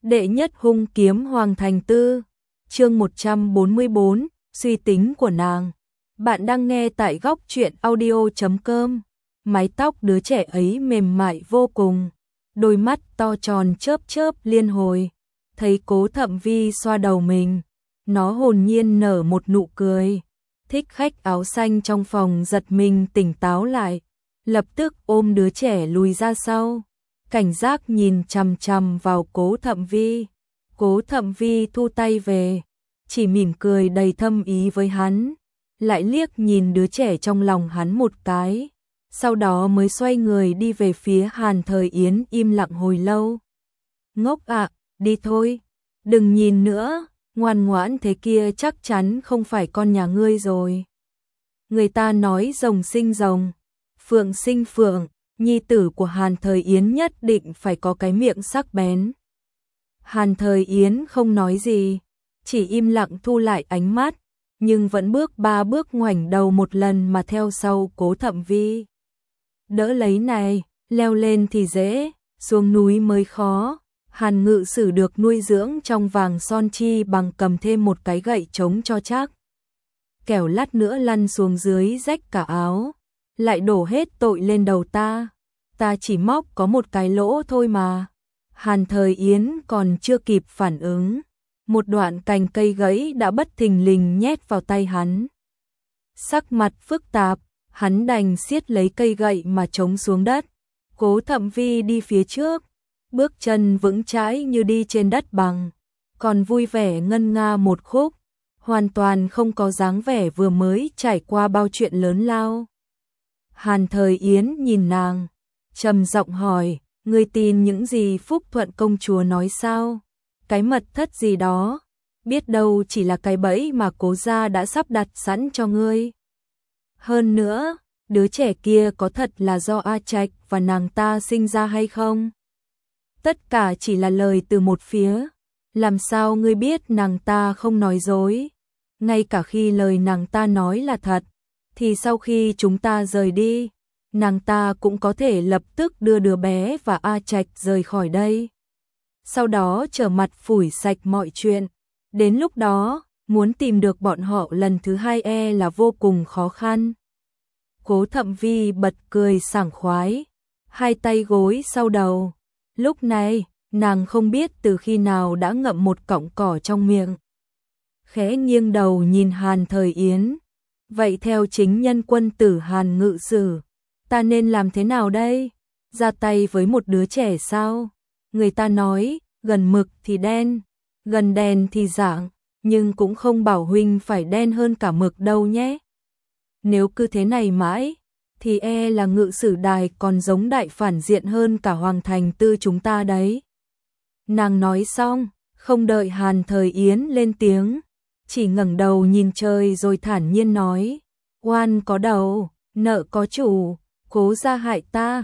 Đệ nhất hung kiếm Hoàng Thành Tư, chương 144, suy tính của nàng. Bạn đang nghe tại góc truyện audio.com. Mái tóc đứa trẻ ấy mềm mại vô cùng, đôi mắt to tròn chớp chớp liên hồi. Thấy Cố Thậm Vi xoa đầu mình, nó hồn nhiên nở một nụ cười. Thích khách áo xanh trong phòng giật mình tỉnh táo lại, lập tức ôm đứa trẻ lùi ra sau, cảnh giác nhìn chằm chằm vào Cố Thậm Vi. Cố Thậm Vi thu tay về, chỉ mỉm cười đầy thâm ý với hắn, lại liếc nhìn đứa trẻ trong lòng hắn một cái, sau đó mới xoay người đi về phía Hàn Thời Yến im lặng hồi lâu. Ngốc ạ, đi thôi, đừng nhìn nữa, ngoan ngoãn thế kia chắc chắn không phải con nhà ngươi rồi. Người ta nói rồng sinh rồng, phượng sinh phượng, nhi tử của Hàn Thời Yến nhất định phải có cái miệng sắc bén. Hàn Thời Yến không nói gì, chỉ im lặng thu lại ánh mắt, nhưng vẫn bước 3 bước ngoảnh đầu một lần mà theo sau Cố Thậm Vi. Đỡ lấy này, leo lên thì dễ, xuống núi mới khó. Hàn Ngự Sử được nuôi dưỡng trong vàng son chi bằng cầm thêm một cái gậy chống cho chắc. Kẻo lát nữa lăn xuống dưới rách cả áo, lại đổ hết tội lên đầu ta. Ta chỉ móc có một cái lỗ thôi mà. Hàn Thời Yến còn chưa kịp phản ứng, một đoạn cành cây gãy đã bất thình lình nhét vào tay hắn. Sắc mặt phức tạp, hắn đành siết lấy cây gậy mà chống xuống đất. Cố Thậm Vi đi phía trước, bước chân vững chãi như đi trên đất bằng, còn vui vẻ ngân nga một khúc, hoàn toàn không có dáng vẻ vừa mới trải qua bao chuyện lớn lao. Hàn Thời Yến nhìn nàng, trầm giọng hỏi, ngươi tin những gì Phúc Thuận công chúa nói sao? Cái mật thất gì đó, biết đâu chỉ là cái bẫy mà Cố gia đã sắp đặt sẵn cho ngươi. Hơn nữa, đứa trẻ kia có thật là do A Trạch và nàng ta sinh ra hay không? Tất cả chỉ là lời từ một phía, làm sao ngươi biết nàng ta không nói dối? Ngay cả khi lời nàng ta nói là thật, thì sau khi chúng ta rời đi, nàng ta cũng có thể lập tức đưa đứa bé và A Trạch rời khỏi đây. Sau đó trở mặt phủi sạch mọi chuyện, đến lúc đó, muốn tìm được bọn họ lần thứ hai là vô cùng khó khăn. Cố Thậm Vi bật cười sảng khoái, hai tay gối sau đầu. Lúc này, nàng không biết từ khi nào đã ngậm một cọng cỏ trong miệng. Khẽ nghiêng đầu nhìn Hàn Thời Yến. Vậy theo chính nhân quân tử Hàn Ngự Sử, ta nên làm thế nào đây? Ra tay với một đứa trẻ sao? Người ta nói, gần mực thì đen, gần đèn thì rạng, nhưng cũng không bảo huynh phải đen hơn cả mực đâu nhé. Nếu cứ thế này mãi, thì là Ngự Sử đài còn giống đại phản diện hơn cả Hoàng Thành Tư chúng ta đấy. Nàng nói xong, không đợi Hàn Thời Yến lên tiếng, chỉ ngẩng đầu nhìn trời rồi thản nhiên nói, oan có đầu, nợ có chủ, Cố gia hại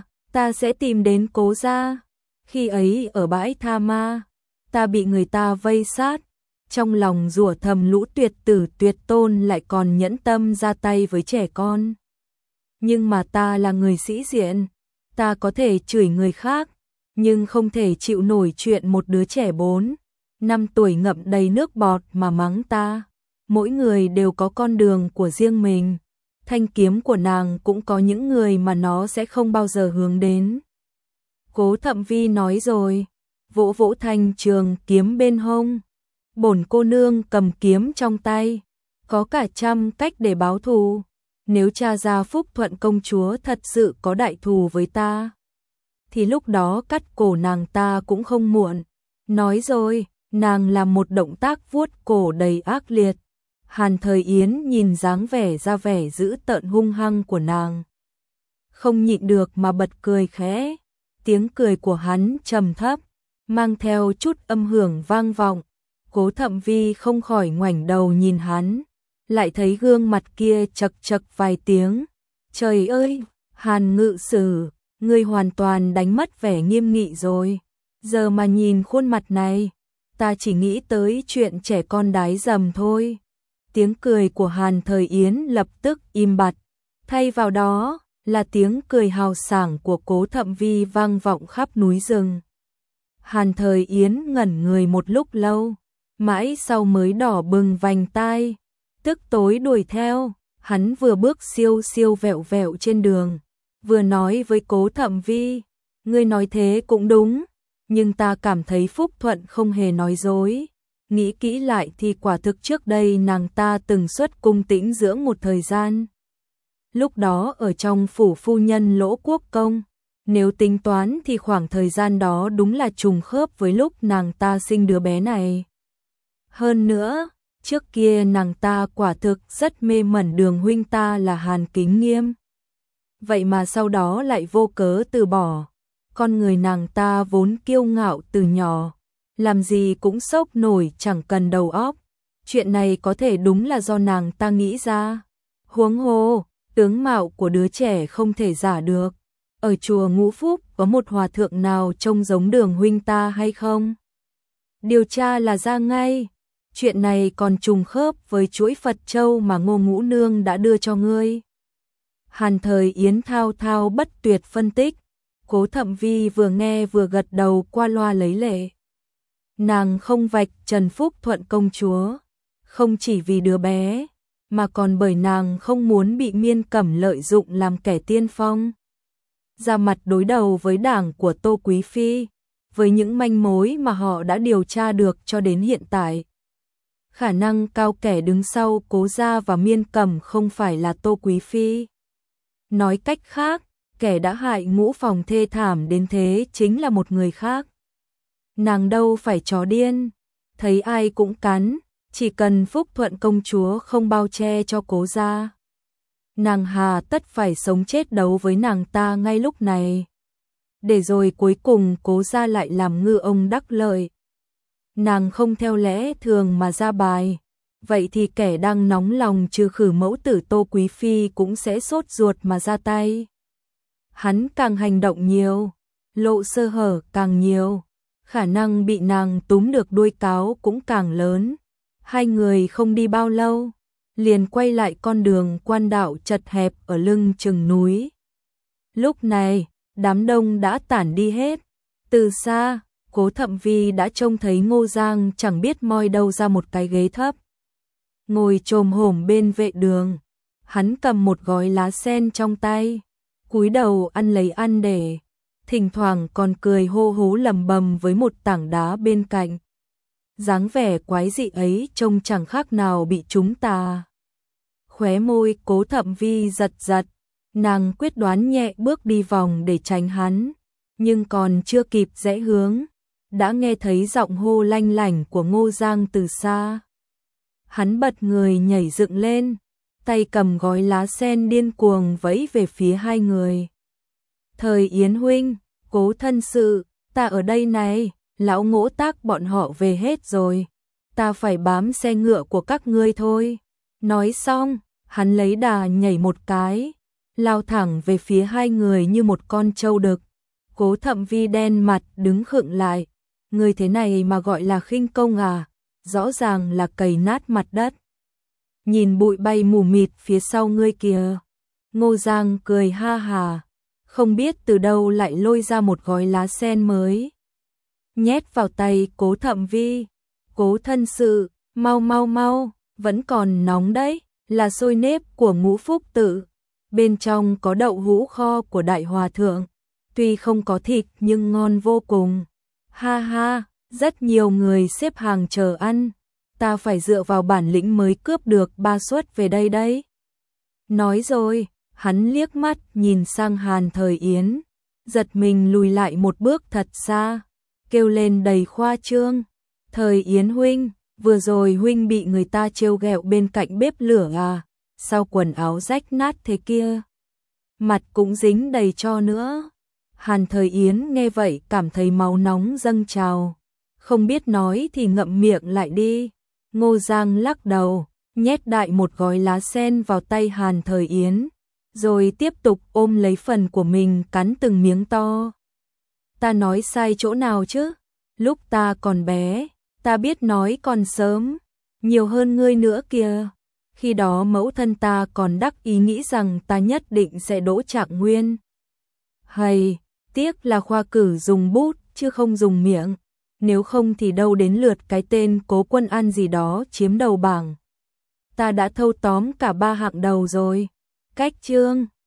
ta sẽ tìm đến Cố gia. Khi ấy ở bãi Tha Ma, ta bị người ta vây sát, trong lòng rủa thầm lũ tuyệt tử tuyệt tôn lại còn nhẫn tâm ra tay với trẻ con. Nhưng mà ta là người sĩ diện, ta có thể chửi người khác, nhưng không thể chịu nổi chuyện một đứa trẻ 4, 5 tuổi ngậm đầy nước bọt mà mắng ta. Mỗi người đều có con đường của riêng mình, thanh kiếm của nàng cũng có những người mà nó sẽ không bao giờ hướng đến. Cố Thậm Vi nói rồi, vỗ vỗ thanh trường kiếm bên hông. Bổn cô nương cầm kiếm trong tay, có cả trăm cách để báo thù. Nếu cha gia Phúc Thuận công chúa thật sự có đại thù với ta, thì lúc đó cắt cổ nàng ta cũng không muộn. Nói rồi, nàng làm một động tác vuốt cổ đầy ác liệt. Hàn Thời Yến nhìn dáng vẻ ra vẻ dữ tợn hung hăng của nàng, không nhịn được mà bật cười khẽ. Tiếng cười của hắn trầm thấp, mang theo chút âm hưởng vang vọng. Cố Thậm Vi không khỏi ngoảnh đầu nhìn hắn, lại thấy gương mặt kia chật chật vài tiếng. Trời ơi, Hàn Ngự Sử, ngươi hoàn toàn đánh mất vẻ nghiêm nghị rồi. Giờ mà nhìn khuôn mặt này, ta chỉ nghĩ tới chuyện trẻ con đái dầm thôi. Tiếng cười của Hàn Thời Yến lập tức im bặt, thay vào đó là tiếng cười hào sảng của Cố Thậm Vi vang vọng khắp núi rừng. Hàn Thời Yến ngẩn người một lúc lâu, mãi sau mới đỏ bừng vành tai, tức tối đuổi theo. Hắn vừa bước siêu siêu vẹo vẹo trên đường, vừa nói với Cố Thậm Vi, ngươi nói thế cũng đúng, nhưng ta cảm thấy Phúc Thuận không hề nói dối. Nghĩ kỹ lại thì quả thực trước đây nàng ta từng xuất cung tĩnh dưỡng một thời gian. Lúc đó ở trong phủ phu nhân Lỗ Quốc Công, nếu tính toán thì khoảng thời gian đó đúng là trùng khớp với lúc nàng ta sinh đứa bé này. Hơn nữa, trước kia nàng ta quả thực rất mê mẩn Đường huynh ta là Hàn Kính Nghiêm. Vậy mà sau đó lại vô cớ từ bỏ. Con người nàng ta vốn kiêu ngạo từ nhỏ, làm gì cũng sốc nổi chẳng cần đầu óc. Chuyện này có thể đúng là do nàng ta nghĩ ra. Huống hồ, tướng mạo của đứa trẻ không thể giả được. Ở chùa Ngũ Phúc có một hòa thượng nào trông giống Đường huynh ta hay không? Điều tra là ra ngay. Chuyện này còn trùng khớp với chuỗi Phật châu mà Ngô Ngũ Nương đã đưa cho ngươi. Hàn Thời Yến thao thao bất tuyệt phân tích. Cố Thậm Vi vừa nghe vừa gật đầu qua loa lấy lệ. Nàng không vạch trần Phúc Thuận công chúa, không chỉ vì đứa bé, mà còn bởi nàng không muốn bị Miên Cẩm lợi dụng làm kẻ tiên phong. Ra mặt đối đầu với đảng của Tô Quý Phi, với những manh mối mà họ đã điều tra được cho đến hiện tại. Khả năng cao kẻ đứng sau Cố gia và Miên Cẩm không phải là Tô Quý Phi. Nói cách khác, kẻ đã hại Ngũ Phòng thê thảm đến thế chính là một người khác. Nàng đâu phải chó điên, thấy ai cũng cắn, chỉ cần Phúc Thuận công chúa không bao che cho Cố gia. Nàng hà tất phải sống chết đấu với nàng ta ngay lúc này. Để rồi cuối cùng Cố gia lại làm ngư ông đắc lợi. Nàng không theo lẽ thường mà ra bài, vậy thì kẻ đang nóng lòng trừ khử mẫu tử Tô Quý Phi cũng sẽ sốt ruột mà ra tay. Hắn càng hành động nhiều, lộ sơ hở càng nhiều, khả năng bị nàng túm được đuôi cáo cũng càng lớn. Hai người không đi bao lâu, liền quay lại con đường quan đạo chật hẹp ở lưng chừng núi. Lúc này, đám đông đã tản đi hết. Từ xa, Cố Thậm Vi đã trông thấy Ngô Giang chẳng biết moi đâu ra một cái ghế thấp, ngồi chồm hổm bên vệ đường. Hắn cầm một gói lá sen trong tay, cúi đầu ăn lấy ăn để, thỉnh thoảng còn cười hô hố lầm bầm với một tảng đá bên cạnh. Dáng vẻ quái dị ấy trông chẳng khác nào bị chúng tà. Khóe môi Cố Thậm Vi giật giật, nàng quyết đoán nhẹ bước đi vòng để tránh hắn, nhưng còn chưa kịp rẽ hướng, đã nghe thấy giọng hô lanh lảnh của Ngô Giang từ xa. Hắn bật người nhảy dựng lên, tay cầm gói lá sen điên cuồng vẫy về phía hai người. Thời Yến huynh, Cố thân sự, ta ở đây này, lão Ngỗ Tác bọn họ về hết rồi, ta phải bám xe ngựa của các ngươi thôi. Nói xong, hắn lấy đà nhảy một cái, lao thẳng về phía hai người như một con trâu đực. Cố Thậm Vi đen mặt đứng khựng lại, người thế này mà gọi là khinh công à, rõ ràng là cày nát mặt đất. Nhìn bụi bay mù mịt phía sau ngươi kìa. Ngô Giang cười ha hà, không biết từ đâu lại lôi ra một gói lá sen mới, nhét vào tay Cố Thậm Vi. Cố thân sự, mau mau mau, vẫn còn nóng đấy, là xôi nếp của Ngũ Phúc Tự, bên trong có đậu hũ kho của Đại Hòa Thượng, tuy không có thịt nhưng ngon vô cùng. Ha ha, rất nhiều người xếp hàng chờ ăn, ta phải dựa vào bản lĩnh mới cướp được 3 suất về đây đấy. Nói rồi, hắn liếc mắt nhìn sang Hàn Thời Yến, giật mình lùi lại một bước thật xa, kêu lên đầy khoa trương. Thời Yến huynh, vừa rồi huynh bị người ta trêu ghẹo bên cạnh bếp lửa à, sao quần áo rách nát thế kia? Mặt cũng dính đầy tro nữa. Hàn Thời Yến nghe vậy cảm thấy máu nóng dâng trào, không biết nói thì ngậm miệng lại đi. Ngô Giang lắc đầu, nhét đại một gói lá sen vào tay Hàn Thời Yến, rồi tiếp tục ôm lấy phần của mình cắn từng miếng to. Ta nói sai chỗ nào chứ? Lúc ta còn bé, ta biết nói còn sớm, nhiều hơn ngươi nữa kìa. Khi đó mẫu thân ta còn đắc ý nghĩ rằng ta nhất định sẽ đỗ Trạng Nguyên. Hay, tiếc là khoa cử dùng bút chứ không dùng miệng, nếu không thì đâu đến lượt cái tên Cố Quân An gì đó chiếm đầu bảng. Ta đã thâu tóm cả 3 hạng đầu rồi. Cách chương